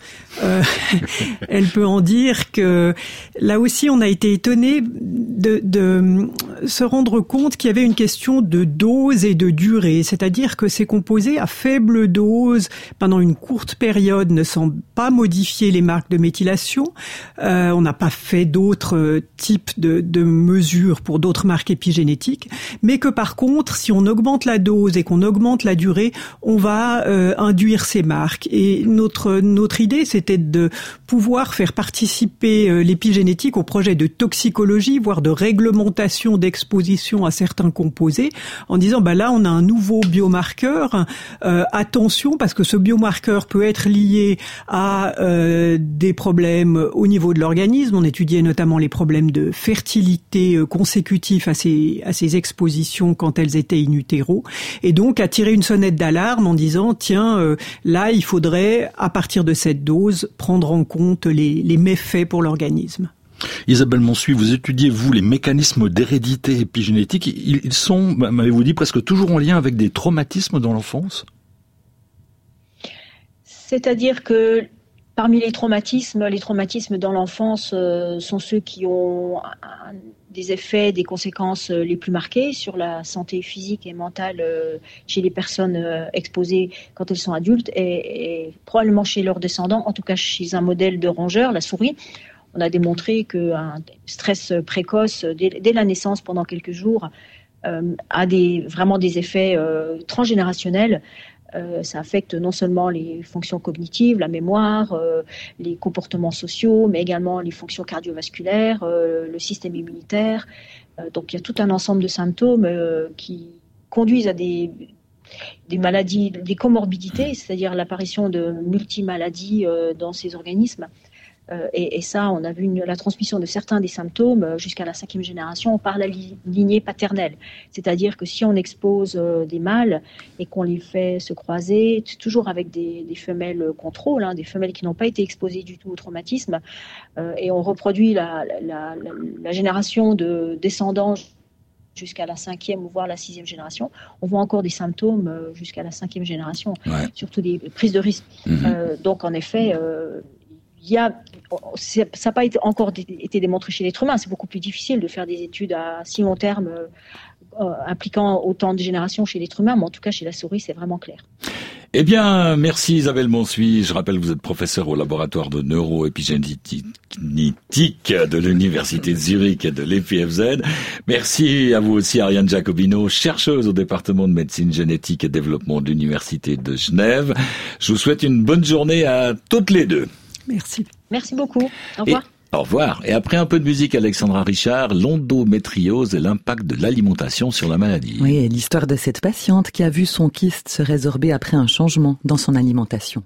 Elle peut en dire que là aussi on a été étonné de se rendre compte qu'il y avait une question de dose et de durée, c'est-à-dire que ces composés à faible dose pendant une courte période ne semblent pas modifier les marques de méthylation. On n'a pas fait d'autres types de mesures pour d'autres marques épigénétiques, mais que par contre si on augmente la dose et qu'on augmente la durée, on va induire ces marques. Et notre idée, c'était de pouvoir faire participer l'épigénétique au projet de toxicologie, voire de réglementation d'exposition à certains composés, en disant, là, on a un nouveau biomarqueur. Attention, parce que ce biomarqueur peut être lié à des problèmes au niveau de l'organisme. On étudiait notamment les problèmes de fertilité consécutifs à ces expositions quand elles étaient in utero. Et donc, à tirer une sonnette d'alarme en disant, tiens, là, il faudrait, à partir de cette dose, prendre en compte les méfaits pour l'organisme. Isabelle Monsuy, vous étudiez, vous, les mécanismes d'hérédité épigénétique. Ils sont, m'avez-vous dit, presque toujours en lien avec des traumatismes dans l'enfance ? C'est-à-dire que Parmi les traumatismes dans l'enfance sont ceux qui ont des effets, des conséquences les plus marquées sur la santé physique et mentale chez les personnes exposées quand elles sont adultes et probablement chez leurs descendants, en tout cas chez un modèle de rongeur, la souris. On a démontré qu'un stress précoce dès la naissance pendant quelques jours a vraiment des effets transgénérationnels. Ça affecte non seulement les fonctions cognitives, la mémoire, les comportements sociaux, mais également les fonctions cardiovasculaires, le système immunitaire. Donc il y a tout un ensemble de symptômes qui conduisent à des maladies, des comorbidités, c'est-à-dire l'apparition de multimaladies dans ces organismes. Et ça, on a vu la transmission de certains des symptômes jusqu'à la 5e génération par la lignée paternelle. C'est-à-dire que si on expose des mâles et qu'on les fait se croiser, toujours avec des femelles contrôle, des femelles qui n'ont pas été exposées du tout au traumatisme, et on reproduit la génération de descendants jusqu'à la 5e ou voire la 6e génération, on voit encore des symptômes jusqu'à la 5e génération, surtout des prises de risque. Donc en effet, ça n'a pas encore été démontré chez l'être humain. C'est beaucoup plus difficile de faire des études à si long terme impliquant autant de générations chez l'être humain, mais en tout cas chez la souris, c'est vraiment clair. Eh bien, merci Isabelle Monsuy. Je rappelle que vous êtes professeure au laboratoire de neuroépigénétique de l'Université de Zurich et de l'EPFZ. Merci à vous aussi Ariane Jacobino, chercheuse au département de médecine génétique et développement de l'Université de Genève. Je vous souhaite une bonne journée à toutes les deux. Merci. Merci beaucoup. Au revoir. Au revoir. Et après un peu de musique, Alexandra Richard, l'endométriose et l'impact de l'alimentation sur la maladie. Oui, et l'histoire de cette patiente qui a vu son kyste se résorber après un changement dans son alimentation.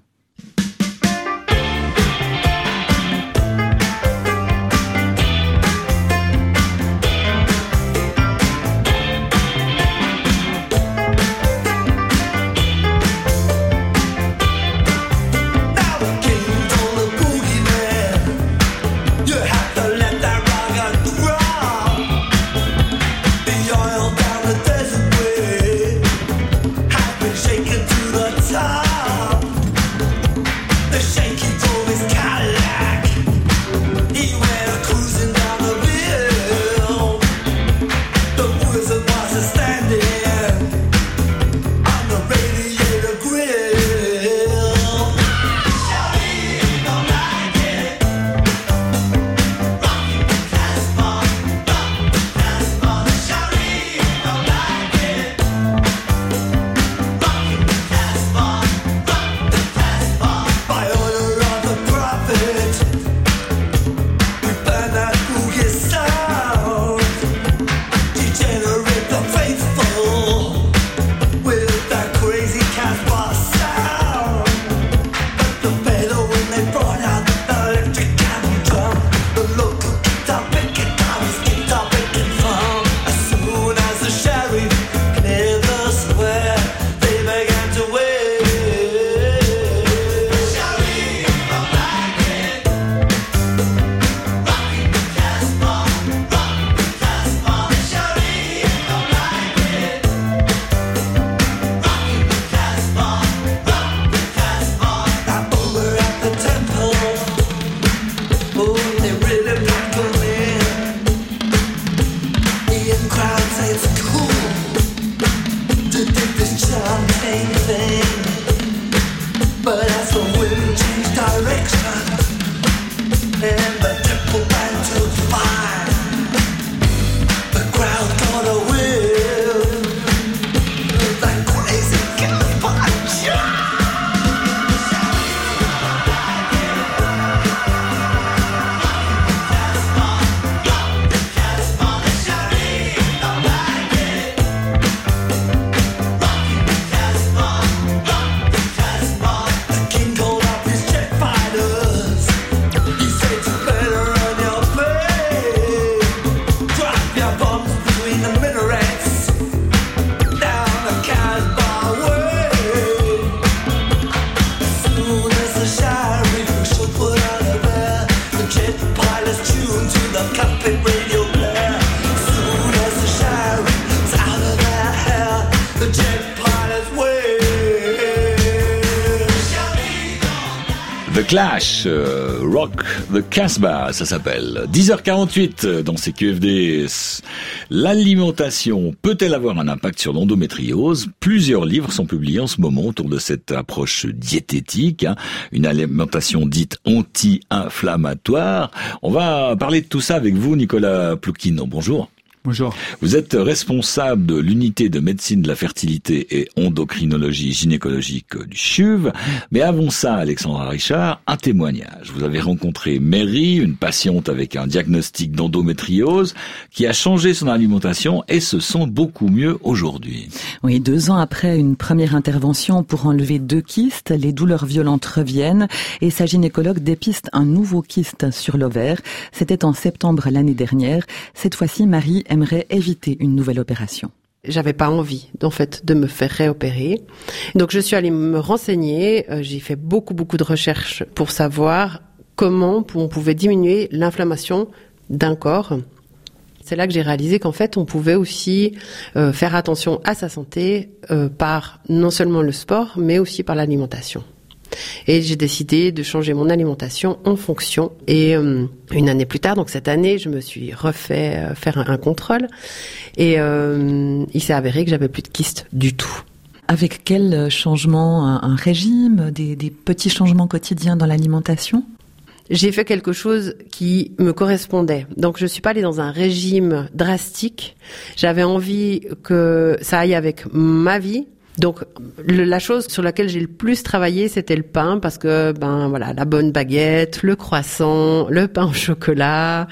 Clash, Rock the Casbah, ça s'appelle. 10h48 dans ces QFD. L'alimentation peut-elle avoir un impact sur l'endométriose? Plusieurs livres sont publiés en ce moment autour de cette approche diététique, une alimentation dite anti-inflammatoire. On va parler de tout ça avec vous, Nicolas Ploukino. Bonjour. Bonjour. Vous êtes responsable de l'unité de médecine de la fertilité et endocrinologie gynécologique du CHUV. Mais avant ça, Alexandra Richard, un témoignage. Vous avez rencontré Mary, une patiente avec un diagnostic d'endométriose, qui a changé son alimentation et se sent beaucoup mieux aujourd'hui. Oui, 2 ans après une première intervention pour enlever 2 kystes, les douleurs violentes reviennent et sa gynécologue dépiste un nouveau kyste sur l'ovaire. C'était en septembre l'année dernière. Cette fois-ci, Marie aimerait éviter une nouvelle opération. J'avais pas envie, en fait, de me faire réopérer. Donc, je suis allée me renseigner. J'ai fait beaucoup de recherches pour savoir comment on pouvait diminuer l'inflammation d'un corps. C'est là que j'ai réalisé qu'en fait, on pouvait aussi faire attention à sa santé par non seulement le sport, mais aussi par l'alimentation. Et j'ai décidé de changer mon alimentation en fonction. Et une année plus tard, donc cette année, je me suis refait faire un contrôle. Et il s'est avéré que j'avais plus de kystes du tout. Avec quel changement? Un régime? Des petits changements quotidiens dans l'alimentation? J'ai fait quelque chose qui me correspondait. Donc, je suis pas allée dans un régime drastique. J'avais envie que ça aille avec ma vie. Donc, la chose sur laquelle j'ai le plus travaillé, c'était le pain, parce que, la bonne baguette, le croissant, le pain au chocolat,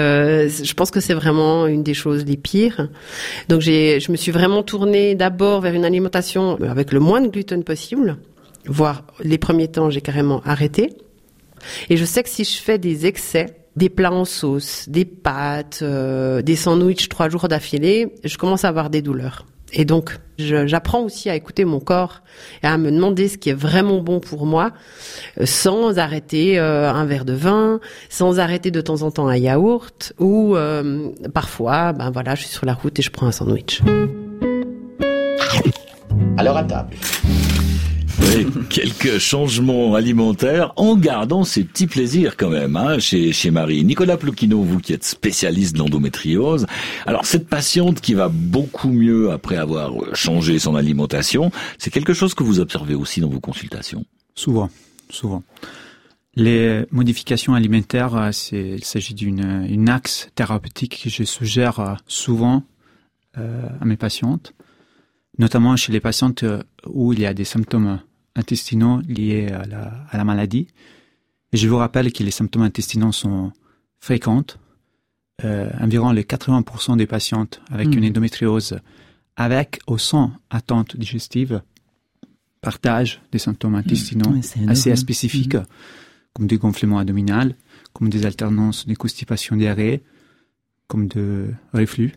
je pense que c'est vraiment une des choses les pires. Donc, je me suis vraiment tournée d'abord vers une alimentation avec le moins de gluten possible, voire les premiers temps, j'ai carrément arrêté. Et je sais que si je fais des excès, des plats en sauce, des pâtes, des sandwichs 3 jours d'affilée, je commence à avoir des douleurs. Et donc, j'apprends aussi à écouter mon corps et à me demander ce qui est vraiment bon pour moi, sans arrêter un verre de vin, sans arrêter de temps en temps un yaourt, ou parfois, je suis sur la route et je prends un sandwich. Alors à table. Oui, quelques changements alimentaires en gardant ces petits plaisirs quand même, chez Marie. Nicolas Ploukino, vous qui êtes spécialiste de l'endométriose. Alors, cette patiente qui va beaucoup mieux après avoir changé son alimentation, c'est quelque chose que vous observez aussi dans vos consultations? Souvent. Les modifications alimentaires, il s'agit d'une axe thérapeutique que je suggère souvent à mes patientes, notamment chez les patientes où il y a des symptômes intestinaux liés à la maladie. Et je vous rappelle que les symptômes intestinaux sont fréquents. Environ les 80% des patientes avec une endométriose avec ou sans atteinte digestive partagent des symptômes intestinaux assez spécifiques, comme des gonflements abdominaux, comme des alternances de constipation diarrhée, comme de reflux.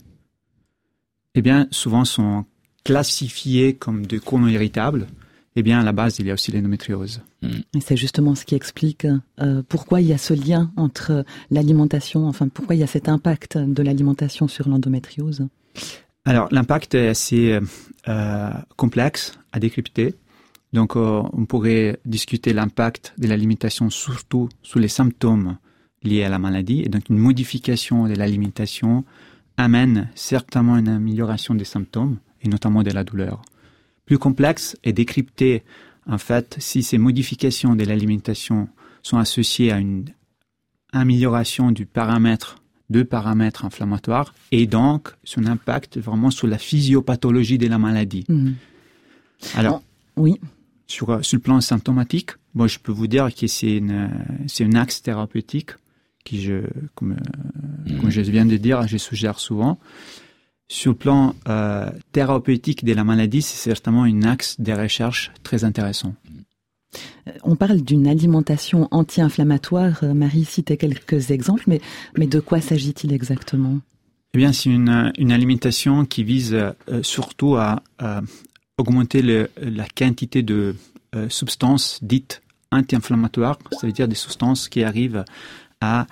Eh bien, souvent sont classifiés comme des côlons irritables. Eh bien, à la base, il y a aussi l'endométriose. Et c'est justement ce qui explique pourquoi il y a ce lien entre l'alimentation, pourquoi il y a cet impact de l'alimentation sur l'endométriose. Alors, l'impact est assez complexe à décrypter. Donc, on pourrait discuter l'impact de l'alimentation surtout sur les symptômes liés à la maladie. Et donc, une modification de l'alimentation amène certainement une amélioration des symptômes, et notamment de la douleur. Plus complexe est décrypter, en fait, si ces modifications de l'alimentation sont associées à une amélioration de paramètres inflammatoires, et donc son impact vraiment sur la physiopathologie de la maladie. Alors, oui. Sur le plan symptomatique, je peux vous dire que c'est un axe thérapeutique qui, comme je viens de dire, je suggère souvent. Sur le plan thérapeutique de la maladie, c'est certainement un axe de recherche très intéressant. On parle d'une alimentation anti-inflammatoire. Marie citait quelques exemples, mais de quoi s'agit-il exactement? Eh bien, c'est une alimentation qui vise surtout à augmenter la quantité de substances dites anti-inflammatoires, ça veut dire des substances qui arrivent à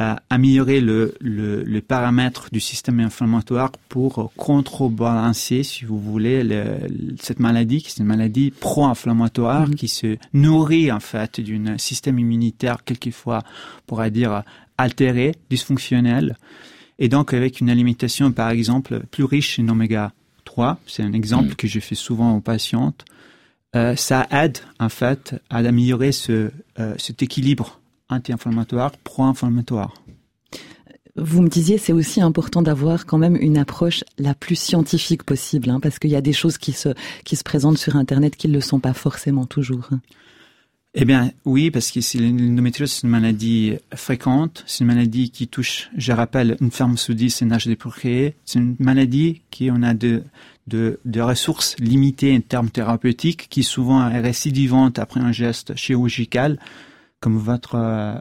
améliorer le paramètre du système inflammatoire pour contrebalancer, si vous voulez, cette maladie, qui est une maladie pro-inflammatoire qui se nourrit en fait d'un système immunitaire quelquefois, on pourrait dire, altéré, dysfonctionnel. Et donc avec une alimentation par exemple plus riche en oméga 3, c'est un exemple que je fais souvent aux patientes, ça aide en fait à améliorer cet équilibre anti-inflammatoire, pro-inflammatoire. Vous me disiez, c'est aussi important d'avoir quand même une approche la plus scientifique possible, hein, parce qu'il y a des choses qui se présentent sur Internet qui ne le sont pas forcément toujours. Eh bien, oui, parce que l'endométriose, c'est une maladie fréquente, c'est une maladie qui touche, je rappelle, une femme sur 10 en âge de procréer. C'est une maladie qui on a de ressources limitées en termes thérapeutiques, qui souvent est récidivante après un geste chirurgical, comme votre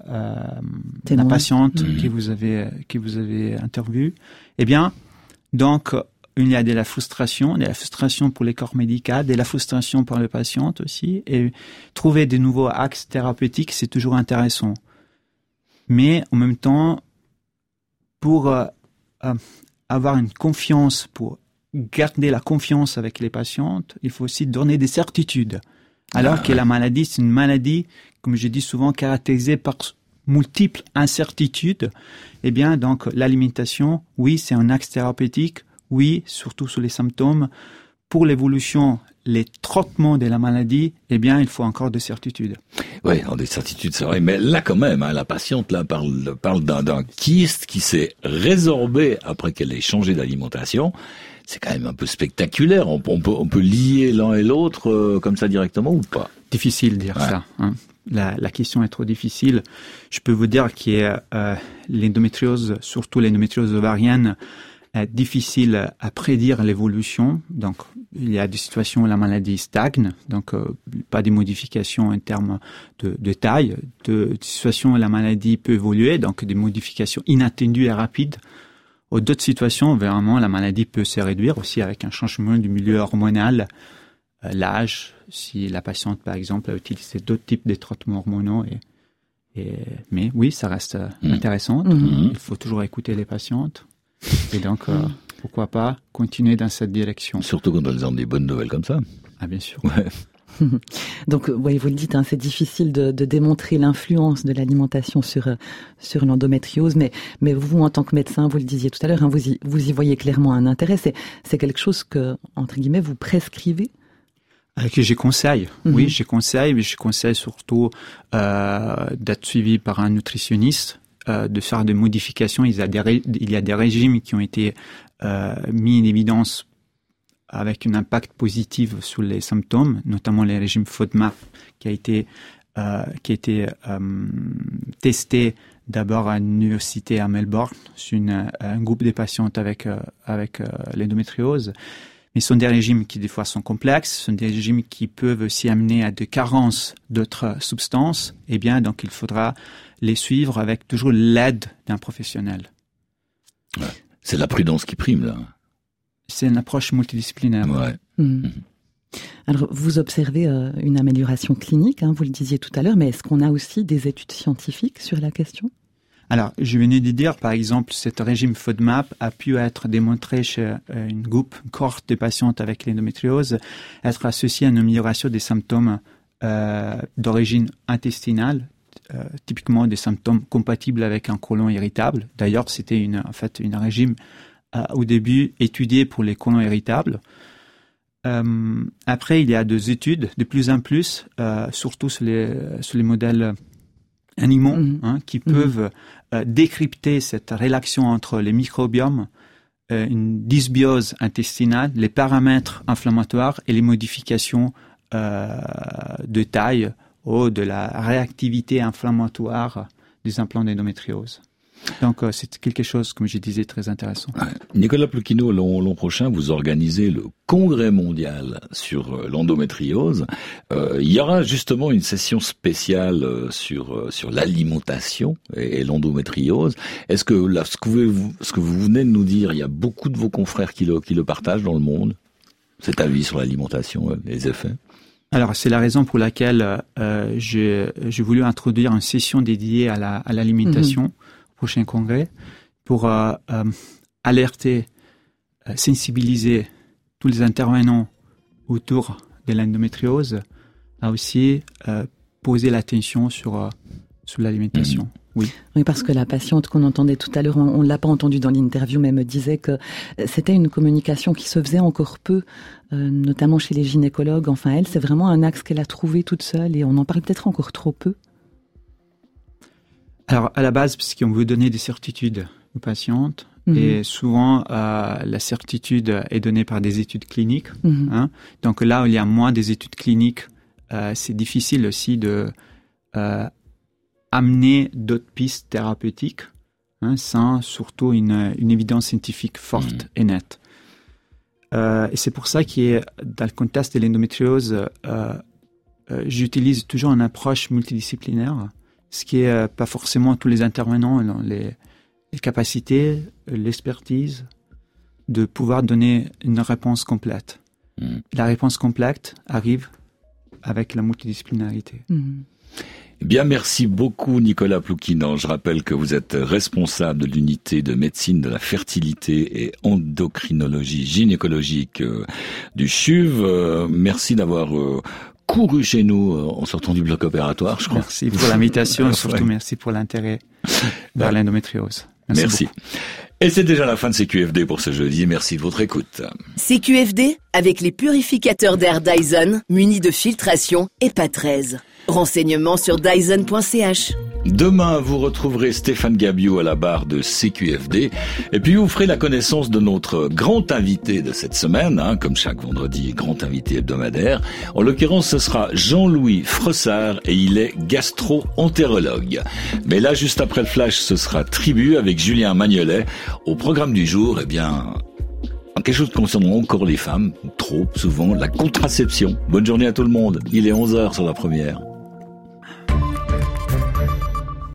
la patiente que vous avez interviewée. Eh bien, donc il y a de la frustration pour les corps médicaux, de la frustration pour les patientes aussi, et trouver de nouveaux axes thérapeutiques, c'est toujours intéressant. Mais en même temps, pour avoir une confiance, pour garder la confiance avec les patientes, il faut aussi donner des certitudes. Alors que la maladie, c'est une maladie, comme je dis souvent, caractérisée par multiples incertitudes. Eh bien, donc, l'alimentation, oui, c'est un axe thérapeutique. Oui, surtout sur les symptômes. Pour l'évolution, les traitements de la maladie, eh bien, il faut encore des certitudes. Oui, des certitudes, c'est vrai. Mais là, quand même, la patiente là parle d'un kyste qui s'est résorbé après qu'elle ait changé d'alimentation. C'est quand même un peu spectaculaire. On peut lier l'un et l'autre comme ça directement ou pas? Difficile de dire ça. Hein. La question est trop difficile. Je peux vous dire que l'endométriose, surtout l'endométriose ovarienne, est difficile à prédire l'évolution. Donc, il y a des situations où la maladie stagne, donc pas de modifications en termes de taille. Des situations où la maladie peut évoluer, donc des modifications inattendues et rapides. Ou d'autres situations, vraiment, la maladie peut se réduire aussi avec un changement du milieu hormonal, l'âge, si la patiente, par exemple, a utilisé d'autres types de traitements hormonaux. Mais oui, ça reste intéressant. Il faut toujours écouter les patientes. Et donc, pourquoi pas continuer dans cette direction. Surtout quand elles ont des bonnes nouvelles comme ça. Ah, bien sûr. Ouais. Donc, oui, vous le dites, hein, c'est difficile de démontrer l'influence de l'alimentation sur l'endométriose, mais vous, en tant que médecin, vous le disiez tout à l'heure, hein, vous y voyez clairement un intérêt. C'est quelque chose que, entre guillemets, vous prescrivez? Que je conseille. Oui, je conseille, mais je conseille surtout d'être suivi par un nutritionniste, de faire des modifications. Il y a des régimes qui ont été mis en évidence avec un impact positif sur les symptômes, notamment les régimes FODMAP qui a été testé d'abord à l'université à Melbourne sur un groupe de patientes avec l'endométriose. Mais ce sont des régimes qui des fois sont complexes, ce sont des régimes qui peuvent aussi amener à des carences d'autres substances. Eh bien, donc il faudra les suivre avec toujours l'aide d'un professionnel. Ouais. C'est la prudence qui prime là. C'est une approche multidisciplinaire. Ouais. Alors, vous observez une amélioration clinique, hein, vous le disiez tout à l'heure, mais est-ce qu'on a aussi des études scientifiques sur la question? Alors, je venais de dire, par exemple, ce régime FODMAP a pu être démontré chez une cohorte de patientes avec l'endométriose, être associé à une amélioration des symptômes d'origine intestinale, typiquement des symptômes compatibles avec un côlon irritable. D'ailleurs, c'était un régime au début étudié pour les côlons irritables. Après, il y a des études de plus en plus, surtout sur les modèles animaux, qui peuvent décrypter cette relation entre les microbiomes, une dysbiose intestinale, les paramètres inflammatoires et les modifications de taille ou de la réactivité inflammatoire des implants d'endométriose. Donc, c'est quelque chose, comme je disais, très intéressant. Nicolas Ploquino, l'an prochain, vous organisez le congrès mondial sur l'endométriose. Il y aura justement une session spéciale sur l'alimentation et l'endométriose. Est-ce que là, ce que vous venez de nous dire, il y a beaucoup de vos confrères qui le partagent dans le monde, cet avis sur l'alimentation, les effets? Alors, c'est la raison pour laquelle j'ai voulu introduire une session dédiée à l'alimentation. prochain congrès pour alerter, sensibiliser tous les intervenants autour de l'endométriose, à aussi poser l'attention sur l'alimentation. Oui, parce que la patiente qu'on entendait tout à l'heure, on l'a pas entendue dans l'interview, mais elle me disait que c'était une communication qui se faisait encore peu, notamment chez les gynécologues. Enfin, elle, c'est vraiment un axe qu'elle a trouvé toute seule et on en parle peut-être encore trop peu. Alors, à la base, parce qu'on veut donner des certitudes aux patientes, et souvent, la certitude est donnée par des études cliniques. Donc là où il y a moins des études cliniques, c'est difficile aussi de amener d'autres pistes thérapeutiques, sans surtout une évidence scientifique forte et nette. Et c'est pour ça que dans le contexte de l'endométriose, j'utilise toujours une approche multidisciplinaire, ce qui est pas forcément tous les intervenants ont les capacités, l'expertise de pouvoir donner une réponse complète. La réponse complète arrive avec la multidisciplinarité. Eh bien, merci beaucoup Nicolas Plouquinan. Je rappelle que vous êtes responsable de l'unité de médecine de la fertilité et endocrinologie gynécologique du CHUV. Merci d'avoir couru chez nous en sortant du bloc opératoire, je crois. Merci pour l'invitation et surtout merci pour l'intérêt vers l'endométriose. Merci. Et c'est déjà la fin de CQFD pour ce jeudi. Merci de votre écoute. CQFD avec les purificateurs d'air Dyson munis de filtration EPA 13. Renseignements sur dyson.ch. Demain, vous retrouverez Stéphane Gabiou à la barre de CQFD. Et puis, vous ferez la connaissance de notre grand invité de cette semaine, comme chaque vendredi, grand invité hebdomadaire. En l'occurrence, ce sera Jean-Louis Fressard et il est gastro-entérologue. Mais là, juste après le flash, ce sera Tribu avec Julien Magnolet. Au programme du jour, quelque chose concernant encore les femmes, trop souvent, la contraception. Bonne journée à tout le monde. Il est 11h sur la première.